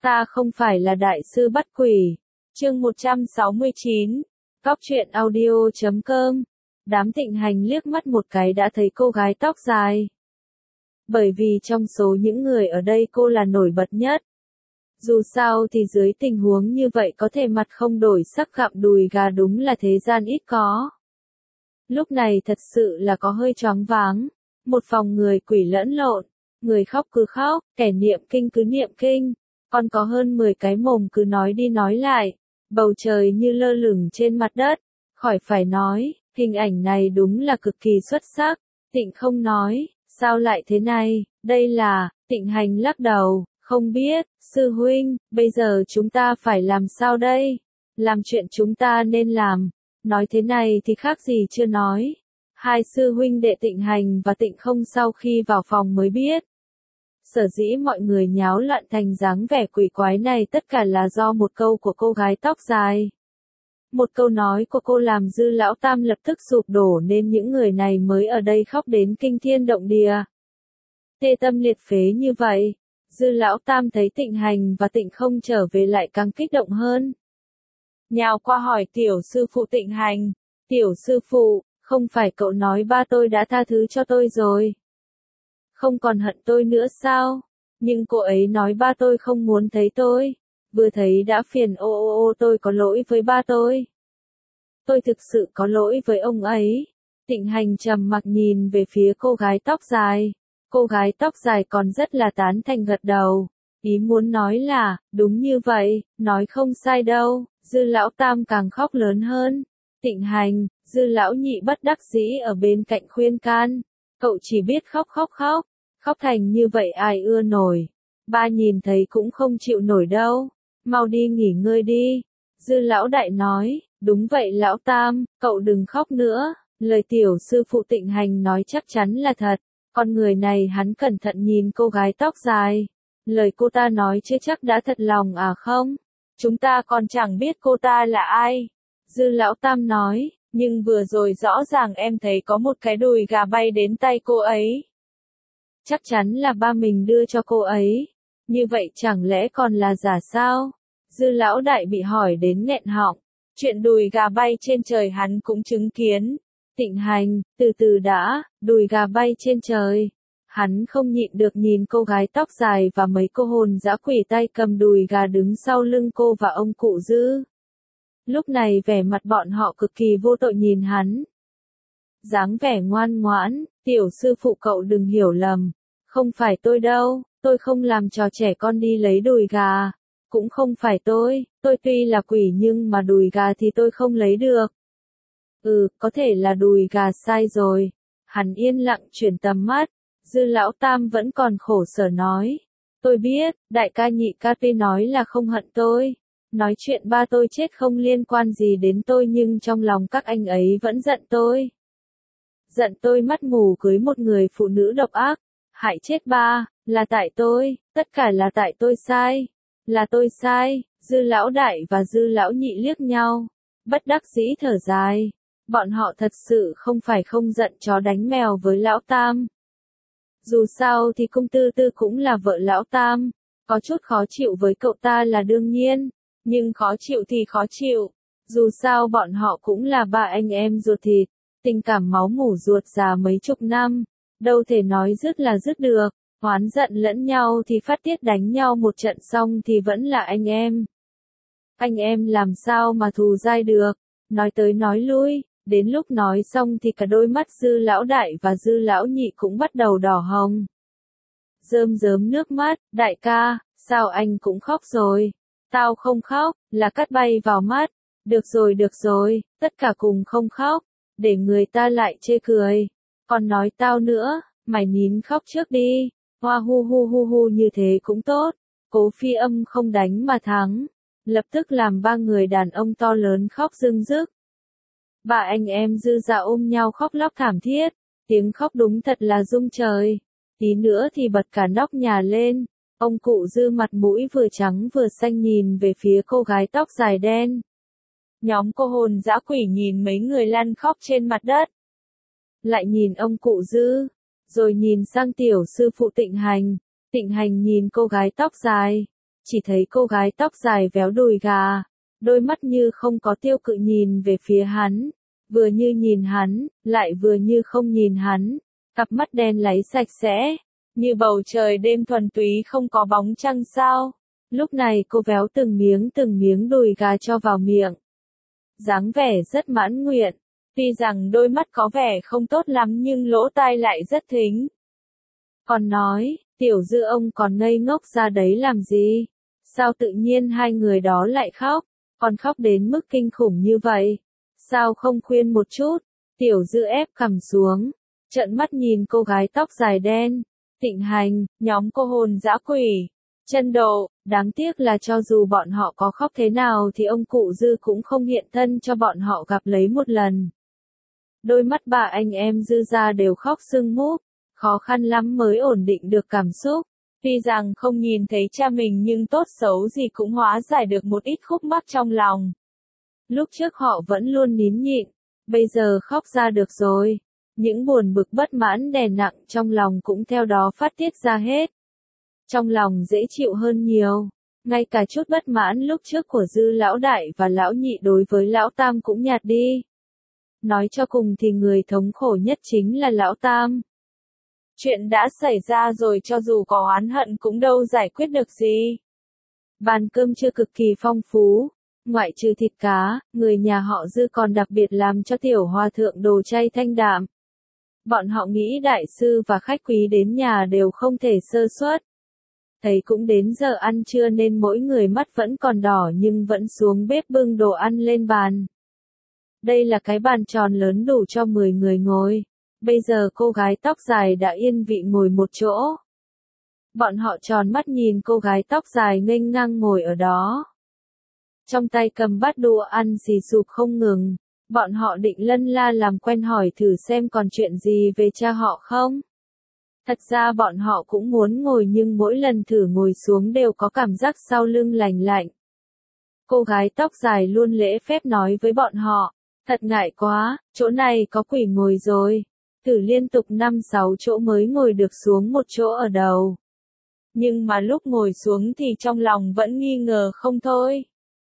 Ta không phải là đại sư bắt quỷ. Chương 169. Cóc truyện audio.com. Đám Thịnh Hành liếc mắt một cái đã thấy cô gái tóc dài. Bởi vì trong số những người ở đây cô là nổi bật nhất. Dù sao thì dưới tình huống như vậy có thể mặt không đổi sắc gặm đùi gà đúng là thế gian ít có. Lúc này thật sự là có hơi choáng váng. Một phòng người quỷ lẫn lộn. Người khóc cứ khóc, kẻ niệm kinh cứ niệm kinh. Còn có hơn 10 cái mồm cứ nói đi nói lại. Bầu trời như lơ lửng trên mặt đất. Khỏi phải nói, hình ảnh này đúng là cực kỳ xuất sắc. Tịnh không nói, sao lại thế này, đây là, Thịnh Hành lắc đầu, không biết, sư huynh, bây giờ chúng ta phải làm sao đây? Làm chuyện chúng ta nên làm. Nói thế này thì khác gì chưa nói. Hai sư huynh đệ Thịnh Hành và Tịnh không sau khi vào phòng mới biết. Sở dĩ mọi người nháo loạn thành dáng vẻ quỷ quái này tất cả là do một câu của cô gái tóc dài. Một câu nói của cô làm Dư Lão Tam lập tức sụp đổ nên những người này mới ở đây khóc đến kinh thiên động địa. Tê tâm liệt phế như vậy, Dư Lão Tam thấy Thịnh Hành và Tịnh không trở về lại càng kích động hơn. Nhào qua hỏi tiểu sư phụ Thịnh Hành, tiểu sư phụ, không phải cậu nói ba tôi đã tha thứ cho tôi rồi. Không còn hận tôi nữa sao? Nhưng cô ấy nói ba tôi không muốn thấy tôi. Vừa thấy đã phiền tôi có lỗi với ba tôi. Tôi thực sự có lỗi với ông ấy. Thịnh Hành trầm mặc nhìn về phía cô gái tóc dài. Cô gái tóc dài còn rất là tán thành gật đầu. Ý muốn nói là, đúng như vậy, nói không sai đâu. Dư Lão Tam càng khóc lớn hơn. Thịnh Hành, Dư Lão Nhị bất đắc dĩ ở bên cạnh khuyên can. Cậu chỉ biết khóc. Khóc thành như vậy ai ưa nổi. Ba nhìn thấy cũng không chịu nổi đâu. Mau đi nghỉ ngơi đi. Dư Lão Đại nói, đúng vậy Lão Tam, cậu đừng khóc nữa. Lời tiểu sư phụ Thịnh Hành nói chắc chắn là thật. Con người này hắn cẩn thận nhìn cô gái tóc dài. Lời cô ta nói chưa chắc đã thật lòng à không? Chúng ta còn chẳng biết cô ta là ai. Dư Lão Tam nói, nhưng vừa rồi rõ ràng em thấy có một cái đùi gà bay đến tay cô ấy. Chắc chắn là ba mình đưa cho cô ấy. Như vậy chẳng lẽ còn là giả sao? Dư Lão Đại bị hỏi đến nghẹn họng. Chuyện đùi gà bay trên trời hắn cũng chứng kiến. Thịnh Hành, từ từ đã, đùi gà bay trên trời. Hắn không nhịn được nhìn cô gái tóc dài và mấy cô hồn dã quỷ tay cầm đùi gà đứng sau lưng cô và ông cụ Dư. Lúc này vẻ mặt bọn họ cực kỳ vô tội nhìn hắn. Dáng vẻ ngoan ngoãn, tiểu sư phụ cậu đừng hiểu lầm. Không phải tôi đâu, tôi không làm trò trẻ con đi lấy đùi gà. Cũng không phải tôi tuy là quỷ nhưng mà đùi gà thì tôi không lấy được. Có thể là đùi gà sai rồi. Hắn yên lặng chuyển tầm mắt. Dư Lão Tam vẫn còn khổ sở nói. Tôi biết, đại ca nhị ca tuy nói là không hận tôi. Nói chuyện ba tôi chết không liên quan gì đến tôi nhưng trong lòng các anh ấy vẫn giận tôi. Giận tôi mắt mù cưới một người phụ nữ độc ác. Hại chết ba, là tại tôi, tất cả là tại tôi sai. Là tôi sai, Dư Lão Đại và Dư Lão Nhị liếc nhau. Bất đắc dĩ thở dài. Bọn họ thật sự không phải không giận chó đánh mèo với Lão Tam. Dù sao thì Cung Tư Tư cũng là vợ Lão Tam. Có chút khó chịu với cậu ta là đương nhiên. Nhưng khó chịu thì khó chịu. Dù sao bọn họ cũng là ba anh em ruột thịt. Tình cảm máu mủ ruột già mấy chục năm. Đâu thể nói dứt là dứt được. Oán giận lẫn nhau thì phát tiết đánh nhau một trận xong thì vẫn là anh em. Anh em làm sao mà thù dai được. Nói tới nói lui. Đến lúc nói xong thì cả đôi mắt Dư Lão Đại và Dư Lão Nhị cũng bắt đầu đỏ hồng. Rơm rớm nước mắt, đại ca, sao anh cũng khóc rồi? Tao không khóc, là cát bay vào mắt. Được rồi, tất cả cùng không khóc, để người ta lại chê cười. Còn nói tao nữa, mày nín khóc trước đi. Hoa hu như thế cũng tốt. Cố Phi Âm không đánh mà thắng. Lập tức làm ba người đàn ông to lớn khóc rưng rức. Ba anh em Dư Dạ ôm nhau khóc lóc thảm thiết. Tiếng khóc đúng thật là rung trời. Tí nữa thì bật cả nóc nhà lên. Ông cụ Dư mặt mũi vừa trắng vừa xanh nhìn về phía cô gái tóc dài đen. Nhóm cô hồn dã quỷ nhìn mấy người lăn khóc trên mặt đất. Lại nhìn ông cụ Dư. Rồi nhìn sang tiểu sư phụ Thịnh Hành. Thịnh Hành nhìn cô gái tóc dài. chỉ thấy cô gái tóc dài véo đùi gà, đôi mắt như không có tiêu cự nhìn về phía hắn, vừa như nhìn hắn, lại vừa như không nhìn hắn, cặp mắt đen láy sạch sẽ, như bầu trời đêm thuần túy không có bóng trăng sao. Lúc này cô véo từng miếng đùi gà cho vào miệng. Dáng vẻ rất mãn nguyện, tuy rằng đôi mắt có vẻ không tốt lắm nhưng lỗ tai lại rất thính. Còn nói, Tiểu Dư ông còn ngây ngốc ra đấy làm gì? Sao tự nhiên hai người đó lại khóc? Còn khóc đến mức kinh khủng như vậy? Sao không khuyên một chút? Tiểu Dư ép cằm xuống, trợn mắt nhìn cô gái tóc dài đen. Tịnh Hành, nhóm cô hồn dã quỷ. Chân Độ, đáng tiếc là cho dù bọn họ có khóc thế nào thì ông cụ Dư cũng không hiện thân cho bọn họ gặp lấy một lần. Đôi mắt bà anh em Dư ra đều khóc sưng múp, khó khăn lắm mới ổn định được cảm xúc. Tuy rằng không nhìn thấy cha mình nhưng tốt xấu gì cũng hóa giải được một ít khúc mắc trong lòng. Lúc trước họ vẫn luôn nín nhịn, bây giờ khóc ra được rồi. Những buồn bực bất mãn đè nặng trong lòng cũng theo đó phát tiết ra hết. Trong lòng dễ chịu hơn nhiều, ngay cả chút bất mãn lúc trước của Dư lão đại và lão nhị đối với lão tam cũng nhạt đi. Nói cho cùng thì người thống khổ nhất chính là lão tam. Chuyện đã xảy ra rồi cho dù có oán hận cũng đâu giải quyết được gì. Bàn cơm trưa cực kỳ phong phú, ngoại trừ thịt cá, người nhà họ Dư còn đặc biệt làm cho tiểu hòa thượng đồ chay thanh đạm. Bọn họ nghĩ đại sư và khách quý đến nhà đều không thể sơ suất. Thấy cũng đến giờ ăn trưa nên mỗi người mắt vẫn còn đỏ nhưng vẫn xuống bếp bưng đồ ăn lên bàn. Đây là cái bàn tròn lớn đủ cho 10 người ngồi. Bây giờ cô gái tóc dài đã yên vị ngồi một chỗ. Bọn họ tròn mắt nhìn cô gái tóc dài nghênh ngang ngồi ở đó. Trong tay cầm bát đũa ăn xì xụp không ngừng. Bọn họ định lân la làm quen hỏi thử xem còn chuyện gì về cha họ không. Thật ra bọn họ cũng muốn ngồi nhưng mỗi lần thử ngồi xuống đều có cảm giác sau lưng lành lạnh. Cô gái tóc dài luôn lễ phép nói với bọn họ, thật ngại quá, chỗ này có quỷ ngồi rồi. Thử liên tục 5-6 chỗ mới ngồi được xuống một chỗ ở đầu. Nhưng mà lúc ngồi xuống thì trong lòng vẫn nghi ngờ không thôi.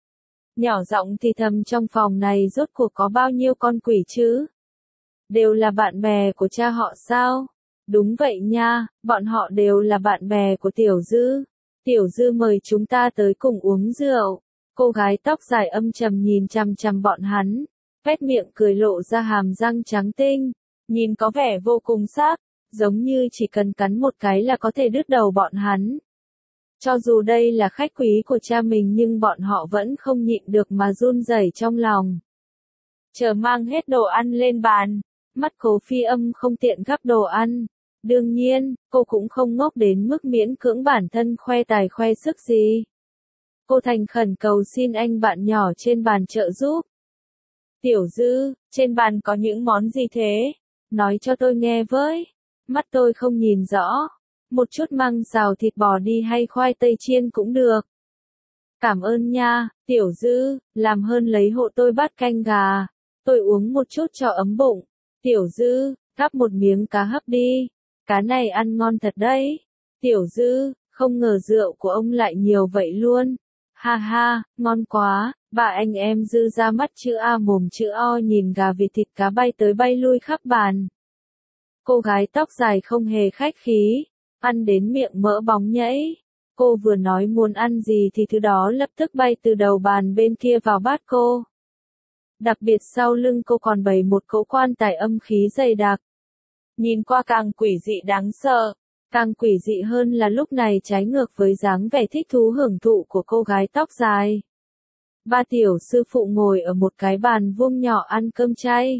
Nhỏ giọng thì thầm trong phòng này rốt cuộc có bao nhiêu con quỷ chứ? Đều là bạn bè của cha họ sao? Đúng vậy nha, bọn họ đều là bạn bè của Tiểu Dư. Tiểu Dư mời chúng ta tới cùng uống rượu. Cô gái tóc dài âm trầm nhìn chằm chằm bọn hắn, vét miệng cười lộ ra hàm răng trắng tinh, nhìn có vẻ vô cùng sắc, giống như chỉ cần cắn một cái là có thể đứt đầu bọn hắn. Cho dù đây là khách quý của cha mình nhưng bọn họ vẫn không nhịn được mà run rẩy trong lòng. Chờ mang hết đồ ăn lên bàn, mắt Cố Phi Âm không tiện gắp đồ ăn. Đương nhiên, cô cũng không ngốc đến mức miễn cưỡng bản thân khoe tài khoe sức gì. Cô thành khẩn cầu xin anh bạn nhỏ trên bàn trợ giúp. Tiểu Dư, trên bàn có những món gì thế? Nói cho tôi nghe với. Mắt tôi không nhìn rõ. Một chút măng xào thịt bò đi hay khoai tây chiên cũng được. Cảm ơn nha, Tiểu Dư, làm hơn lấy hộ tôi bát canh gà. Tôi uống một chút cho ấm bụng. Tiểu Dư, gắp một miếng cá hấp đi. Cá này ăn ngon thật đấy. Tiểu Dư, không ngờ rượu của ông lại nhiều vậy luôn. Ha ha, ngon quá. Bà anh em Dư ra mắt chữ A mồm chữ O nhìn gà vịt thịt cá bay tới bay lui khắp bàn. Cô gái tóc dài không hề khách khí, ăn đến miệng mỡ bóng nhảy. Cô vừa nói muốn ăn gì thì thứ đó lập tức bay từ đầu bàn bên kia vào bát cô. Đặc biệt sau lưng cô còn bày một cỗ quan tài âm khí dày đặc. Nhìn qua càng quỷ dị đáng sợ, càng quỷ dị hơn là lúc này trái ngược với dáng vẻ thích thú hưởng thụ của cô gái tóc dài. Ba tiểu sư phụ ngồi ở một cái bàn vuông nhỏ ăn cơm chay.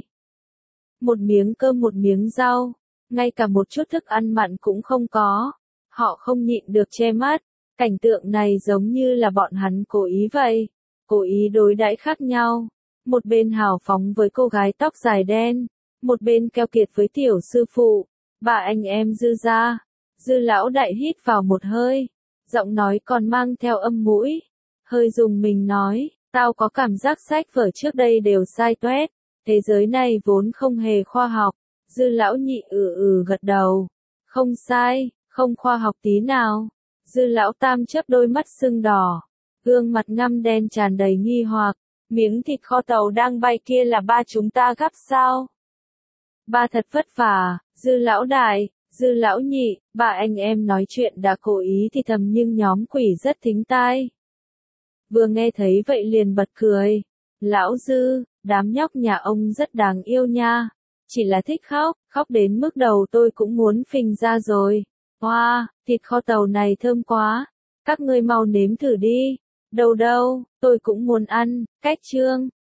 Một miếng cơm một miếng rau, ngay cả một chút thức ăn mặn cũng không có. Họ không nhịn được che mắt, cảnh tượng này giống như là bọn hắn cố ý vậy, cố ý đối đãi khác nhau. Một bên hào phóng với cô gái tóc dài đen, một bên keo kiệt với tiểu sư phụ. Bà anh em Dư ra. Dư lão đại hít vào một hơi, giọng nói còn mang theo âm mũi. Hơi dùng mình nói, tao có cảm giác sách vở trước đây đều sai toét. Thế giới này vốn không hề khoa học. Dư lão nhị gật đầu. Không sai, không khoa học tí nào. Dư lão tam chớp đôi mắt sưng đỏ, gương mặt ngăm đen tràn đầy nghi hoặc, miếng thịt kho tàu đang bay kia là ba chúng ta gắp sao? Ba thật vất vả, Dư lão đại, Dư lão nhị, ba anh em nói chuyện đã cố ý thì thầm nhưng nhóm quỷ rất thính tai. Vừa nghe thấy vậy liền bật cười. Lão Dư, đám nhóc nhà ông rất đáng yêu nha. Chỉ là thích khóc, khóc đến mức đầu tôi cũng muốn phình ra rồi. Wow, thịt kho tàu này thơm quá. Các ngươi mau nếm thử đi. Đâu đâu, tôi cũng muốn ăn. Cách chương